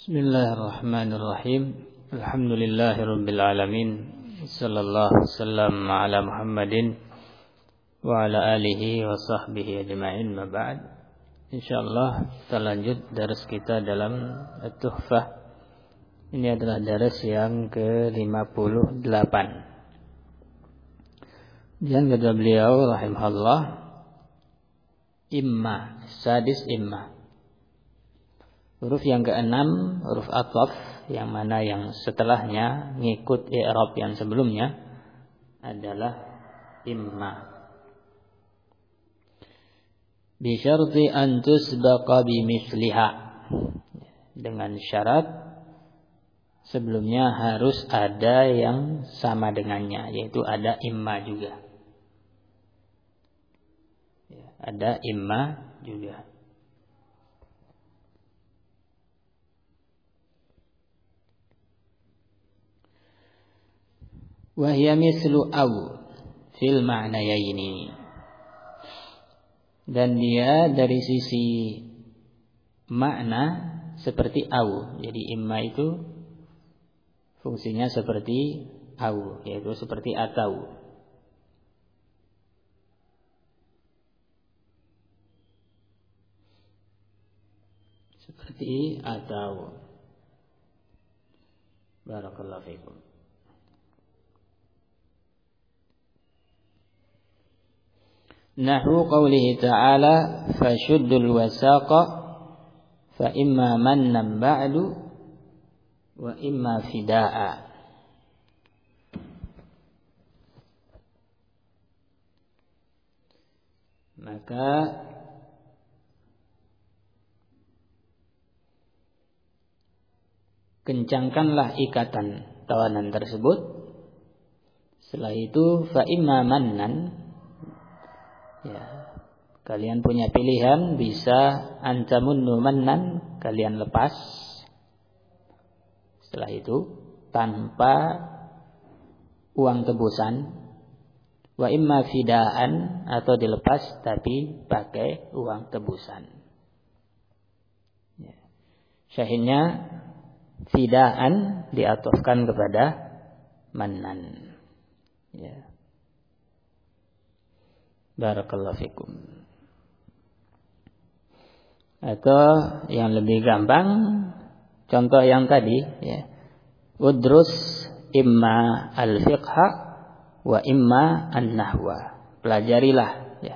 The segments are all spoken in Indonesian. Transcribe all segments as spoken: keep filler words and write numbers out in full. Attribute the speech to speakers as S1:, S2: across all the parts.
S1: Bismillahirrahmanirrahim. Alhamdulillahirabbil alamin. Sallallahu wasallam ala Muhammadin wa ala alihi wa sahbihi ajma'in. Ma ba'd. Insyaallah kita lanjut daras kita dalam At-Tuhfah. Ini adalah daras yang ke lima puluh delapan. Dan kata beliau rahimahullah, imma, sadis imma. Huruf yang keenam, huruf athaf, yang mana yang setelahnya ngikut i'rab yang sebelumnya adalah imma. Bi syarti an tusbaqa bi misliha. Dengan syarat sebelumnya harus ada yang sama dengannya, yaitu ada imma juga. Ada imma juga. Wahya mislu aw fil ma'nayaini. Dan dia dari sisi makna seperti aw. Jadi imma itu fungsinya seperti aw, yaitu seperti atau. Seperti atau. Barakallahu fikum. Nahu qawlihi ta'ala fashuddul wasaqa fa imma mannan ba'du wa imma fida'a. Maka kencangkanlah ikatan tawanan tersebut. Setelah itu fa imma mannan, ya, kalian punya pilihan, bisa antamunnu mannan, kalian lepas. Setelah itu tanpa uang tebusan, wa imma fidaan, atau dilepas tapi pakai uang tebusan. Ya. Syahidnya fidaan diatofkan kepada mannan. Ya. Barakallahu fikum. Atau yang lebih gampang, contoh yang tadi, ya. Udrus imma al-fiqha wa imma an-nahwa. Pelajarilah, ya.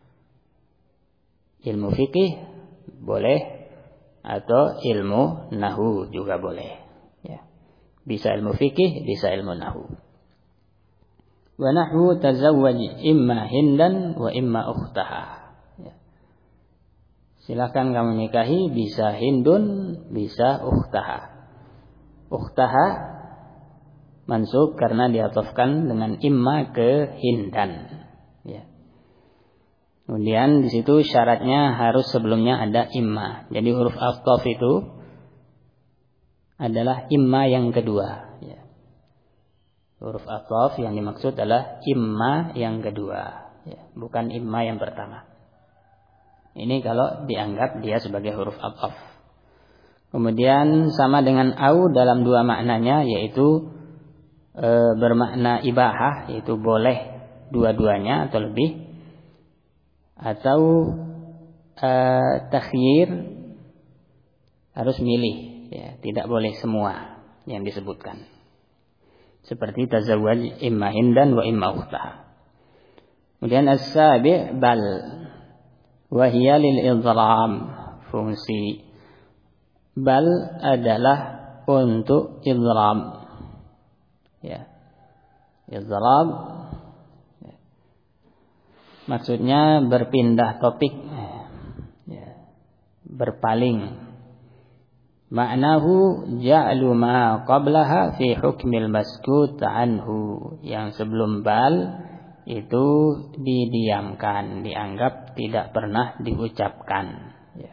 S1: Ilmu fikih boleh, atau ilmu nahwu juga boleh, ya. Bisa ilmu fikih, bisa ilmu nahwu. Wa nahwu tazawwaj imma hindan wa imma ukhtaha. Ya. Silakan kamu nikahi, bisa hindun, bisa ukhtaha. Ukhtaha mansub karena diatofkan dengan imma ke hindan. Ya. Kemudian di situ syaratnya harus sebelumnya ada imma. Jadi huruf athaf itu adalah imma yang kedua. Ya. Huruf athaf yang dimaksud adalah imma yang kedua, ya, bukan imma yang pertama. Ini kalau dianggap dia sebagai huruf athaf. Kemudian sama dengan au dalam dua maknanya, yaitu e, bermakna ibahah, yaitu boleh dua-duanya atau lebih, atau e, takhyir, harus milih, ya, tidak boleh semua yang disebutkan. Seperti tazawwaj imma hindan wa imma ukhtaha. Kemudian as-sabi' bal wa hiya lil idgham. Fungsi bal adalah untuk idgham. Ya. Idgham, ya. Maksudnya berpindah topik, ya. Berpaling. Ma'nahu ja'lu ma qablaha fi hukmil maskut anhu. Yang sebelum bal itu didiamkan, dianggap tidak pernah diucapkan. Ya.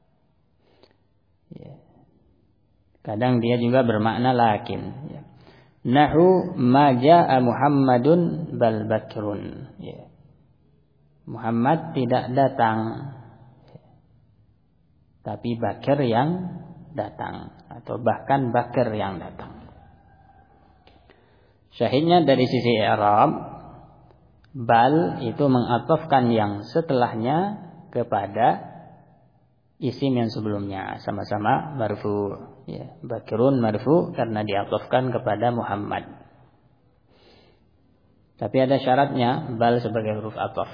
S1: Ya. Kadang dia juga bermakna lakin. Ya. Nahu ma ja'a Muhammadun bal Bakrun. Ya. Muhammad tidak datang, tapi Bakir yang datang, atau bahkan bakar yang datang. Syahidnya dari sisi i'rab, bal itu mengatofkan yang setelahnya kepada isim yang sebelumnya, sama-sama marfu. Ya, bakirun marfu karena diatofkan kepada Muhammad. Tapi ada syaratnya, bal sebagai huruf ataf.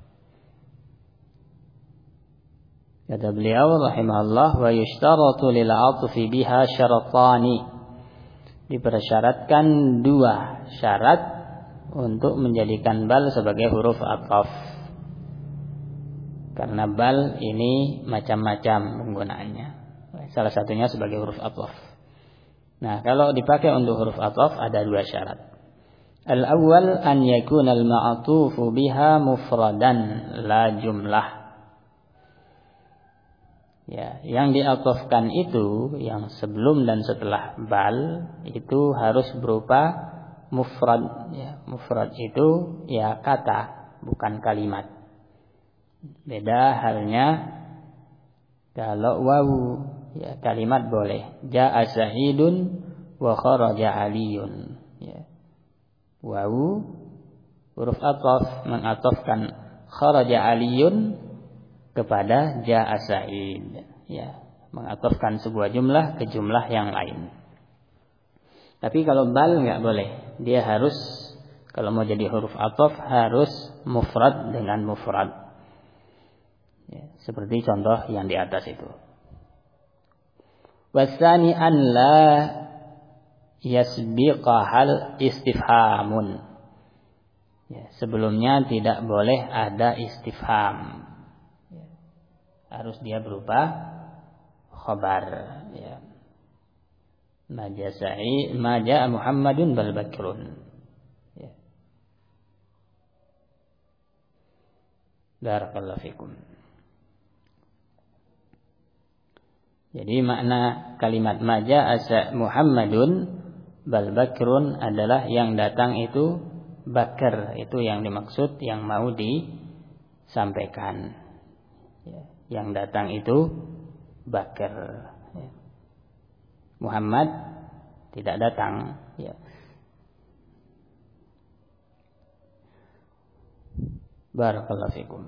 S1: Kata beliau rahimahullah, wa yushtaratu lil 'athfi biha syaratani. Dipersyaratkan dua syarat untuk menjadikan bal sebagai huruf ataf. Karena bal ini macam-macam penggunaannya. Salah satunya sebagai huruf ataf. Nah, kalau dipakai untuk huruf ataf ada dua syarat. Al-awwal an yakuna al-ma'tufu biha mufradan la jumlah. Ya, yang diatofkan itu, yang sebelum dan setelah bal itu harus berupa mufrad. Ya, mufrad itu ya kata, bukan kalimat. Beda halnya kalau wawu, ya kalimat boleh. Ja'a Sa'idun wa kharaja Aliyun. Ya. Wawu huruf ataf mengatofkan kharaja Aliyun kepada ja'a Sa'id, ya, mengatofkan sebuah jumlah ke jumlah yang lain. Tapi kalau bal enggak boleh. Dia harus, kalau mau jadi huruf ataf harus mufrad dengan mufrad. Ya, seperti contoh yang di atas itu. Wasani an la yasbiqahal istifhamun. Ya, sebelumnya tidak boleh ada istifham. Ya, harus dia berupa khabar. Ya. Majasai maja Muhammadun bal bakrun. Ya. Barakallahu fikum. Jadi makna kalimat maja asa Muhammadun bal bakrun adalah yang datang itu bakar, itu yang dimaksud, yang mau disampaikan. Ya, yang datang itu bakar. Ya. Muhammad tidak datang. Ya. Barakallahu fikum.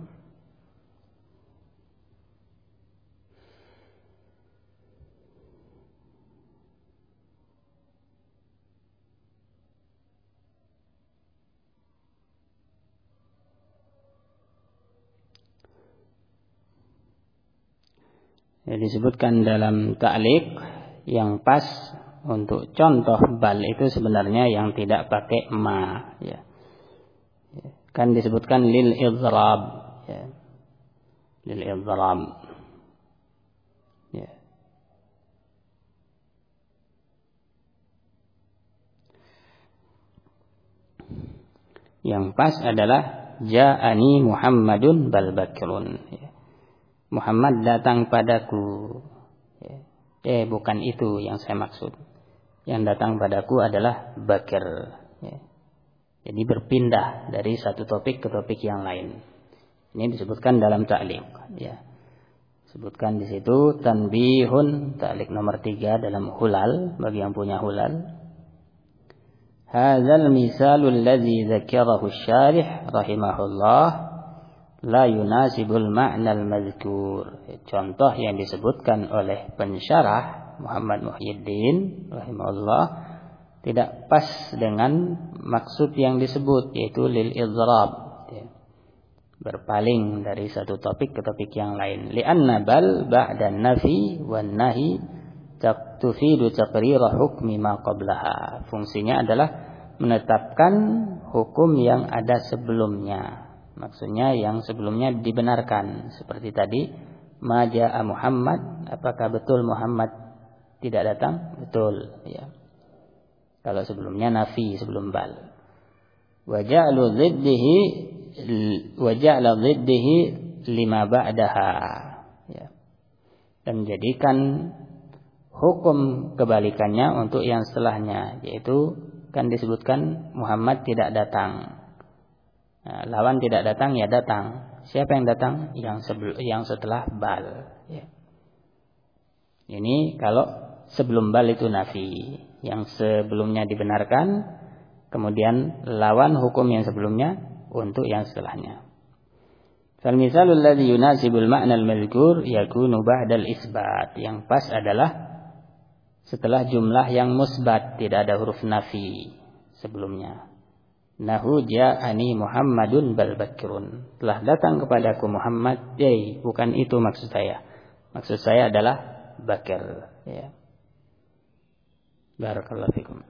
S1: Ya, disebutkan dalam ta'liq yang pas untuk contoh bal itu sebenarnya yang tidak pakai ma, ya. Ya. Kan disebutkan lil idrab, ya. Lil idrab. Ya. Yang pas adalah ja'ani Muhammadun bal bakrun. Ya. Muhammad datang padaku. Ya. Eh bukan itu yang saya maksud. Yang datang padaku adalah bakir. Ya. Jadi berpindah dari satu topik ke topik yang lain. Ini disebutkan dalam ta'liq. Ya. Sebutkan di situ tanbihun, ta'liq nomor tiga dalam hulal, bagi yang punya hulal. Hadzal misalul ladzi dzakarahu asy-syarih rahimahullah la yunasibul ma'nal mazkur. Contoh yang disebutkan oleh pensyarah Muhammad Muhyiddin rahimahullah tidak pas dengan maksud yang disebut, yaitu lil idrab, ya. Berpaling dari satu topik ke topik yang lain. Li'anna bal ba'da nafi wan nahi tufidu taqrira hukmi ma qablaha. Fungsinya adalah menetapkan hukum yang ada sebelumnya. Maksudnya yang sebelumnya dibenarkan. Seperti tadi, maja'a Muhammad, apakah betul Muhammad tidak datang? Betul, ya. Kalau sebelumnya nafi, sebelum bal. Wa ja'lu dhiddihi wa ja'la dhiddihi lima ba'daha, ya. Dan menjadikan hukum kebalikannya untuk yang setelahnya, yaitu kan disebutkan Muhammad tidak datang. Nah, lawan tidak datang ya datang. Siapa yang datang? Yang sebelum, yang setelah bal. Ya. Ini kalau sebelum bal itu nafi, yang sebelumnya dibenarkan, kemudian lawan hukum yang sebelumnya untuk yang setelahnya. Fal misalul ladzi yunasibul ma'na al-madhkur yakunu ba'dal isbat. Yang pas adalah setelah jumlah yang musbat, tidak ada huruf nafi sebelumnya. Nahu ja'ani Muhammadun bal bakirun. Telah datang kepadaku Muhammad, eh bukan itu maksud saya. Maksud saya adalah bakir, ya. Barakallahu fikum.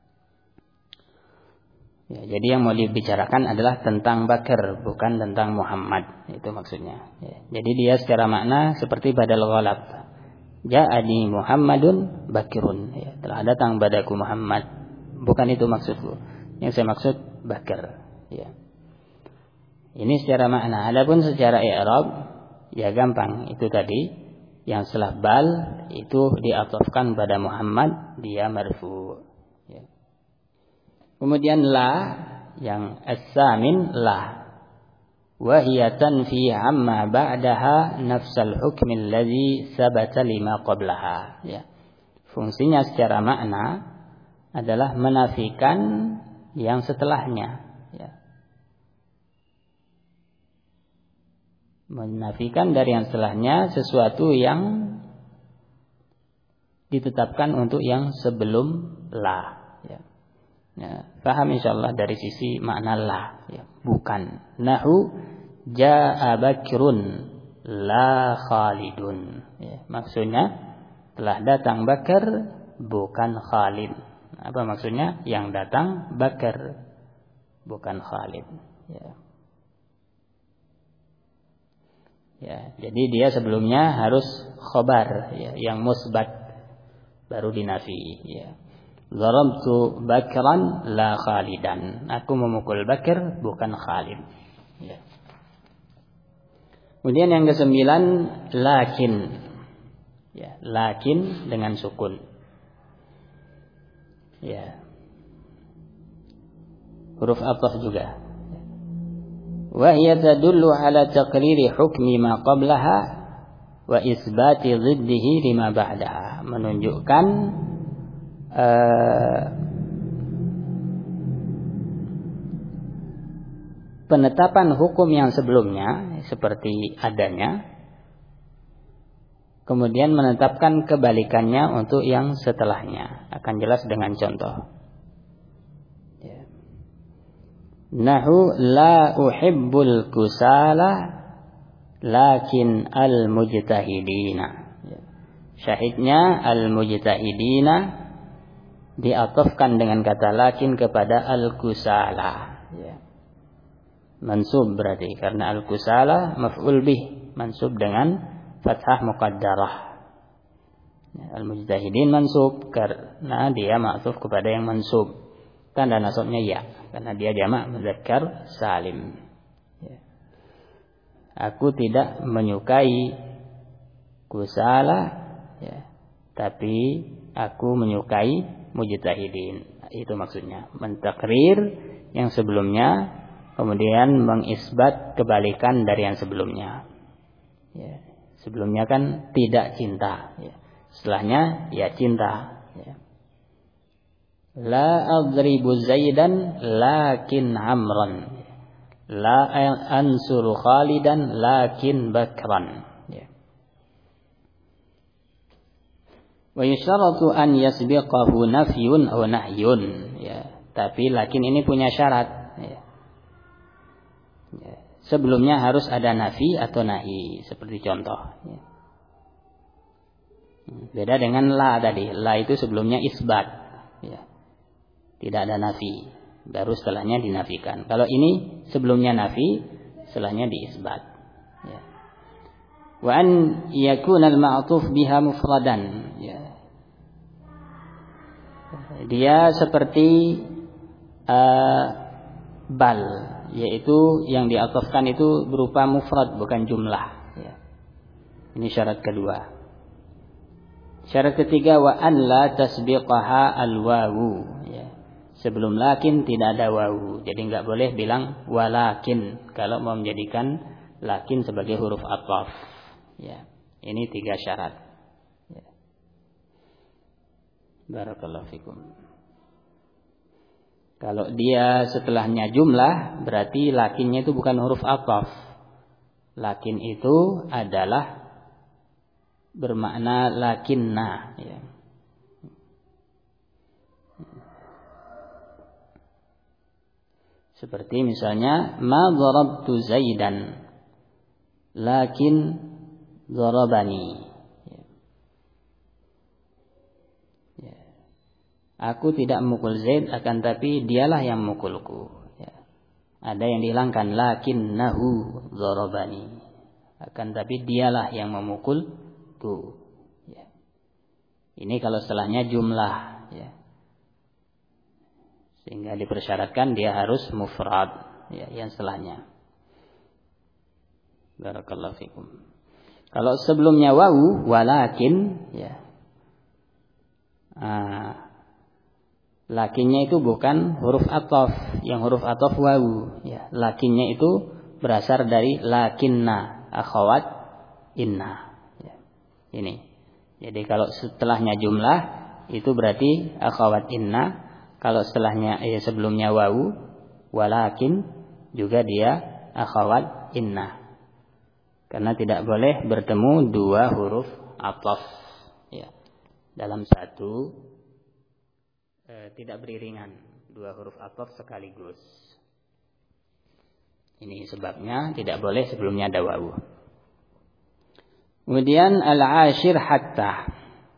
S1: Ya, jadi yang mau dibicarakan adalah tentang bakir, bukan tentang Muhammad, itu maksudnya. Ya, jadi dia secara makna seperti badal ghalab. Ja'ani Muhammadun bakirun, ya, telah datang padaku Muhammad. Bukan itu maksudku. Yang saya maksud bakir, ya. Ini secara makna. Adapun secara i'rab ya gampang, itu tadi yang setelah bal itu diatofkan pada Muhammad, dia marfu, ya. Kemudian la yang as-samin la wa hiya tanfi amma ba'daha nafsal hukm alladhi sabata lima qablaha, ya. Fungsinya secara makna adalah menafikan yang setelahnya, ya. Menafikan dari yang setelahnya sesuatu yang ditetapkan untuk yang sebelum la, ya. Ya, paham insyaallah dari sisi makna la, ya. Bukan nahu jaa bakirun la Khalidun, ya. Maksudnya telah datang Bakar bukan Khalid. Apa maksudnya? Yang datang Bakar bukan Khalid, ya. Ya, jadi dia sebelumnya harus khobar, ya, yang musbat baru dinafi, ya. Darabtu Bakran la Khalidan. Aku memukul Bakar bukan Khalid, ya. Kemudian yang kesembilan lakin, ya, lakin dengan sukun, ya. Huruf athaf juga. Wa hiya tadullu ala taqriri hukmi ma qablaha wa isbati dhiddihi lima ba'daha. Menunjukkan uh, penetapan hukum yang sebelumnya seperti adanya, kemudian menetapkan kebalikannya untuk yang setelahnya. Akan jelas dengan contoh. Ya. Nahu la uhibbul kusala lakin al-mujtahidina. Ya. Syahidnya al-mujtahidina diatofkan dengan kata lakin kepada al-kusala. Ya. Mansub berarti karena al-kusala maf'ul bih, mansub dengan fathah muqaddarah. Al-mujtahidin mansub karena dia ma'tuf kepada yang mansub. Tanda nasabnya ya, karena dia jamak muzakkar salim. Ya. Aku tidak menyukai kusala, ya, tapi aku menyukai mujtahidin. Itu maksudnya, mentakrir yang sebelumnya, kemudian mengisbat kebalikan dari yang sebelumnya. Ya. Sebelumnya kan tidak cinta, ya. Setelahnya ya cinta, ya. La adribu Zaidan lakin Amran, la ansuru Khalidan lakin Bakran, ya. Wa yusharatu an yasbiqahu nafyun aw nahyun, ya. Tapi lakin ini punya syarat, ya. Ya. Sebelumnya harus ada nafi atau nahi, seperti contoh, ya. Beda dengan la tadi. La itu sebelumnya isbat, ya. Tidak ada nafi, baru setelahnya dinafikan. Kalau ini sebelumnya nafi, setelahnya diisbat, ya. Wa an yakuna al-ma'tuf biha mufradan, ya. Dia seperti uh, bal, yaitu yang diatofkan itu berupa mufrad bukan jumlah, ya. Ini syarat kedua. Syarat ketiga wa an la tasbiqaha al-wawu, ya. Sebelum lakin tidak ada wawu, jadi enggak boleh bilang walakin kalau mau menjadikan lakin sebagai huruf athaf, ya. Ini tiga syarat, ya. Barakallahu fikum. Kalau dia setelahnya jumlah, berarti lakinnya itu bukan huruf athaf. Lakin itu adalah bermakna lakinna, ya. Seperti misalnya ma darabtu Zaidan lakin darabani. Aku tidak memukul Zaid, akan tapi dialah yang memukulku. Ya. Ada yang dihilangkan, lakinnahu darabani. Akan tapi dialah yang memukulku. Ya. Ini kalau setelahnya jumlah. Ya. Sehingga dipersyaratkan dia harus mufrad. Ya, yang setelahnya. Barakallahu fikum. Kalau sebelumnya wawu, walakin. Ya. Ah. Lakinnya itu bukan huruf athaf, yang huruf athaf wawu, ya. Lakinnya itu berasal dari lakinna, akhawat inna. Ya. Ini. Jadi kalau setelahnya jumlah itu berarti akhawat inna. Kalau setelahnya eh, sebelumnya wawu, walakin juga dia akhawat inna. Karena tidak boleh bertemu dua huruf athaf, ya, dalam satu. E, tidak beriringan dua huruf athaf sekaligus. Ini sebabnya tidak boleh sebelumnya ada wawu. Kemudian al-ashir hatta,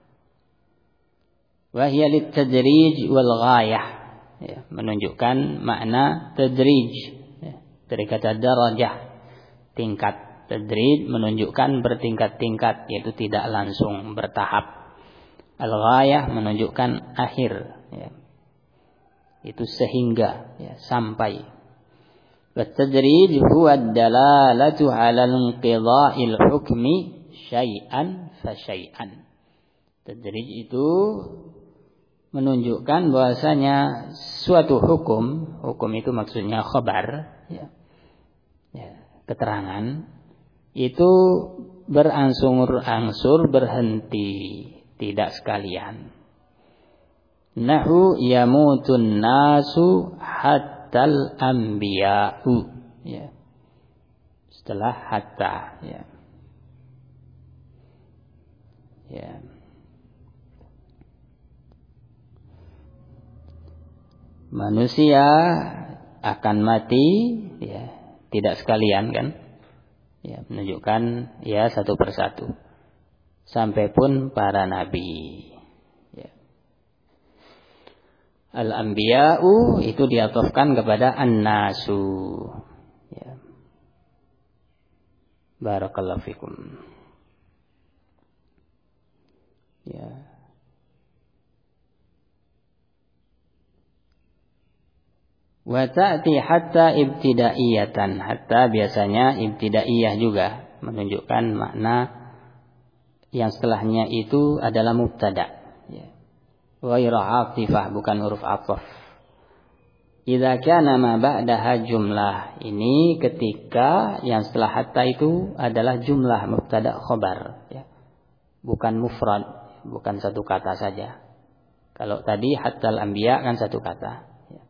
S1: wa hiya lit-tadrij wal ghayah, ya, menunjukkan makna tadrij, ya, dari kata darajah, tingkat. Tadrij menunjukkan bertingkat-tingkat, yaitu tidak langsung bertahap. Al-ghayah menunjukkan akhir, ya. Itu sehingga, ya, sampai. At-tadrij huwa ad-dalalatu 'ala inqidha'il hukmi syai'an fa syai'an. Tadrij itu menunjukkan bahwasanya suatu hukum, hukum itu maksudnya khabar, ya, ya, keterangan, itu berangsur-angsur berhenti, tidak sekalian. Nahu yamutun nasu hattal anbiya'u, ya. Setelah hatta, ya. Ya. Manusia akan mati, ya, tidak sekalian, kan? Ya, menunjukkan ya satu persatu. Sampai pun para nabi. Ya. Al-anbiya'u itu diatofkan kepada an-nasu. Ya. Barakallahu fikum. Ya. Wa ta'ti hatta ibtidaiyatan. Hatta biasanya ibtidaiyah juga menunjukkan makna yang setelahnya itu adalah mubtada, ya. Ghairu 'atifah, bukan huruf 'athaf. Idza kana ma ba'daha jumlah. Ini ketika yang setelah hatta itu adalah jumlah mubtada khabar, ya. Bukan mufrad, bukan satu kata saja. Kalau tadi hattal anbiya kan satu kata.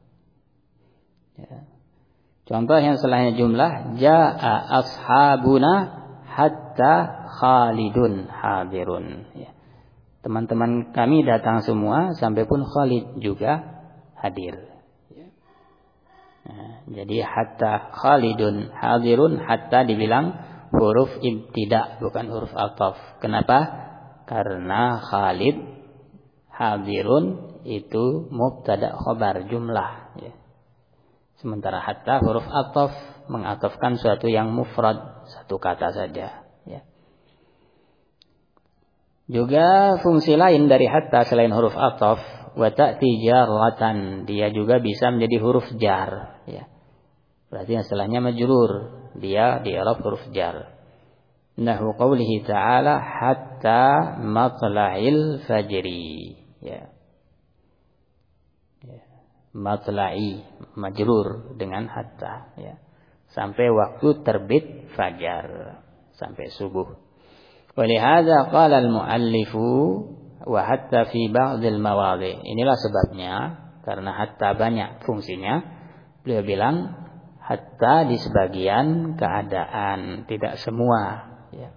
S1: Ya. Contoh yang setelahnya jumlah, jaa ashabuna hatta Khalidun hadirun, ya. Teman-teman kami datang semua sampai pun Khalid juga hadir, ya. Nah, jadi hatta Khalidun hadirun, hatta dibilang huruf ibtida, bukan huruf athaf. Kenapa? Karena Khalid hadirun itu mubtada khabar jumlah, ya. Sementara hatta huruf athaf mengatofkan suatu yang mufrad, satu kata saja, ya. Juga fungsi lain dari hatta selain huruf athaf, wa ta'ti jarratan, dia juga bisa menjadi huruf jar, ya. Berarti yang setelahnya majrur, dia di i'rab huruf jar. Nahu qaulihi ta'ala hatta matla'il fajri, ya. Matla'i majrur dengan hatta, ya, sampai waktu terbit fajar, sampai subuh. Walihadza qala al-muallifu wa hatta fi ba'dil mawadhi. Inilah sebabnya, karena hatta banyak fungsinya, beliau bilang hatta di sebagian keadaan, tidak semua. Ya.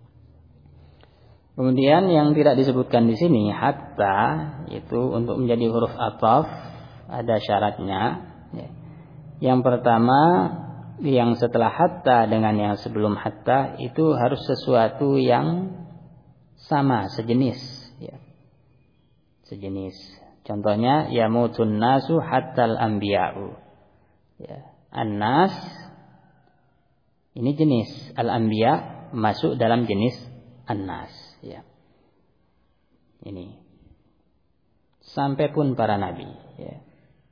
S1: Kemudian yang tidak disebutkan di sini hatta itu untuk menjadi huruf athaf ada syaratnya. Ya. Yang pertama, yang setelah hatta dengan yang sebelum hatta itu harus sesuatu yang sama, sejenis. Ya. Sejenis. Contohnya yamutun nasu hattal anbiya'u. Ya. An-nas ini jenis, al-anbiya masuk dalam jenis an-nas. Ya. Ini sampai pun para nabi. Ya.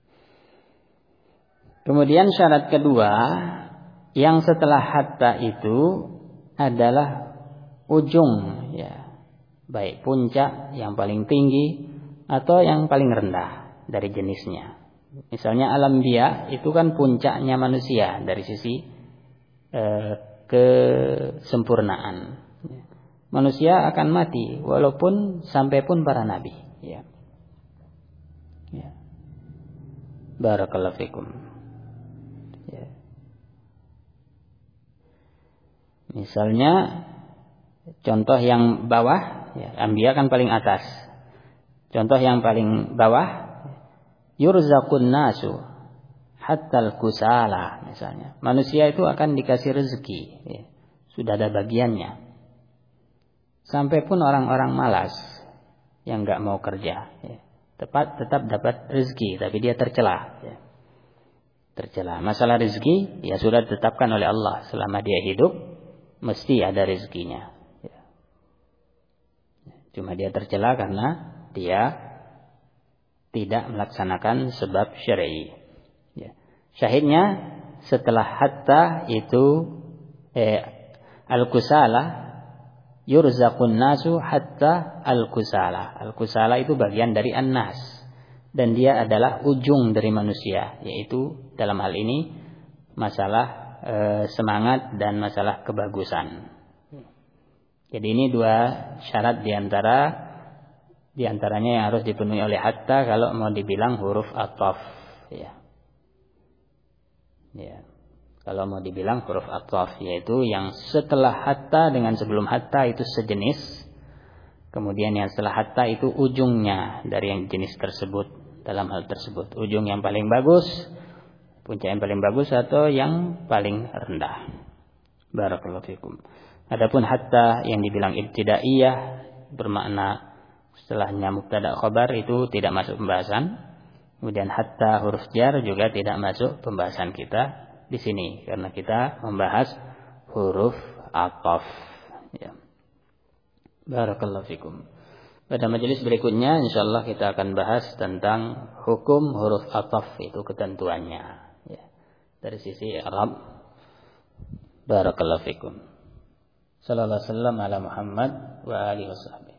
S1: Kemudian syarat kedua, yang setelah hatta itu adalah ujung, ya, baik puncak yang paling tinggi atau yang paling rendah dari jenisnya. Misalnya al-anbiya itu kan puncaknya manusia dari sisi eh, kesempurnaan. Manusia akan mati walaupun sampai pun para nabi. Ya. Ya. Barakallahu fikum. Ya. Misalnya contoh yang bawah, ya, anbiya kan paling atas. Contoh yang paling bawah, yurzaqun nasu hattal kusala misalnya. Manusia itu akan dikasih rezeki, ya. Sudah ada bagiannya. Sampai pun orang-orang malas yang enggak mau kerja, ya. Tepat tetap dapat rezeki, tapi dia tercela, ya. Tercela. Masalah rezeki ya sudah ditetapkan oleh Allah, selama dia hidup mesti ada rezekinya. Ya. Cuma dia tercela karena dia tidak melaksanakan sebab syar'i. Ya. Syahidnya setelah hatta itu eh, al-kusala yurzaqun nasu hatta al-kusala. Al-kusala itu bagian dari an-nas dan dia adalah ujung dari manusia, yaitu dalam hal ini masalah e, semangat dan masalah kebagusan. Jadi ini dua syarat diantara diantaranya yang harus dipenuhi oleh hatta kalau mau dibilang huruf athaf. Ya. Ya. Kalau mau dibilang huruf athaf, yaitu yang setelah hatta dengan sebelum hatta itu sejenis. Kemudian yang setelah hatta itu ujungnya dari yang jenis tersebut dalam hal tersebut. Ujung yang paling bagus, puncak yang paling bagus atau yang paling rendah. Barakallahu fikum. Adapun hatta yang dibilang ibtidaiyah bermakna setelahnya mubtada khabar itu tidak masuk pembahasan. Kemudian hatta huruf jar juga tidak masuk pembahasan kita di sini karena kita membahas huruf athaf. Ya. Barakallahu fikum. Pada majelis berikutnya insyaallah kita akan bahas tentang hukum huruf athaf, itu ketentuannya, ya. Dari sisi i'rab. Barakallahu fikum. Sallallahu alaihi wasallam ala Muhammad wa alihi wasallam.